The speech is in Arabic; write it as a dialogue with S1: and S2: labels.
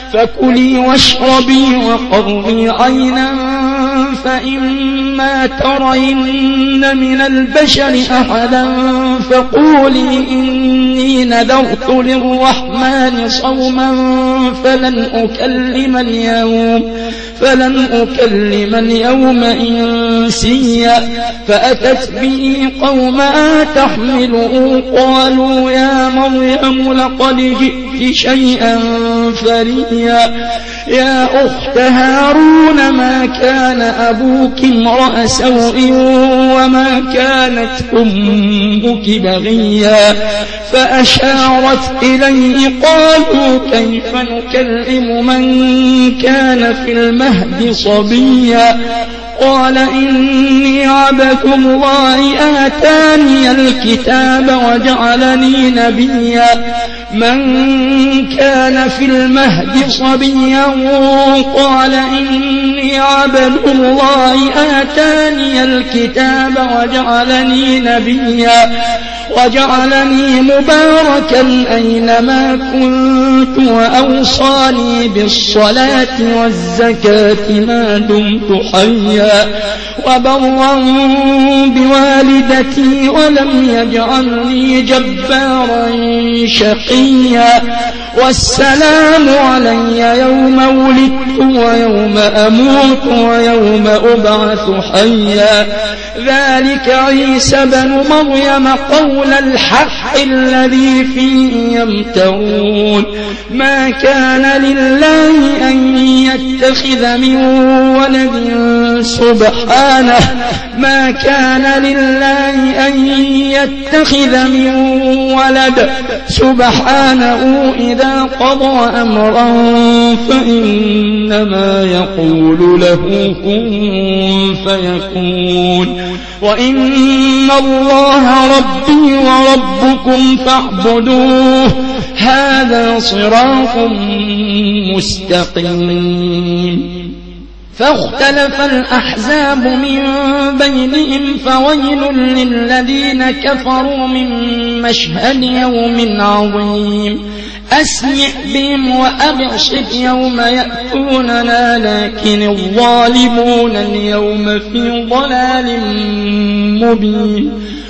S1: فكلي واشربي وقري عينا فإما ترين من البشر أحدا فقولي إني نذرت للرحمن صوما فلن أكلم اليوم إنسيا فأتت به قومها تحمله قالوا يا مريم لقد جئت شيئا فريا يا أخت هارون ما كان أبوك امرأ سوء وما كانت أمك بغيا فأشارت إليه قالوا كيف نكلم من كان في المهد صبيا قال إني عبد الله آتاني الكتاب وجعلني نبيا من كان في المهد صبيا قال إني عبد الله آتاني الكتاب وجعلني نبيا وجعلني مباركا أينما كنت وأوصاني بالصلاة والزكاة ما دمت حيا وبرا بوالدتي ولم يجعلني جبارا شقيا والسلام علي يوم ولدت ويوم أموت ويوم أبعث حيا ذلك عيسى بن مريم قول الحق الذي فيه يمترون ما كان لله أن يتخذ من ولد سبحانه ما كان لله أن يتخذ من ولد سبحانه إذا قضى أمرا فإنما يقول له كن فيكون وإن الله ربي وربكم فاعبدوه هذا صراط مستقيم فاختلف الأحزاب من بينهم فويل للذين كفروا من مشهد يوم عظيم أسمع بهم وأبصر يوم يأتوننا لكن الظالمون اليوم في ضلال مبين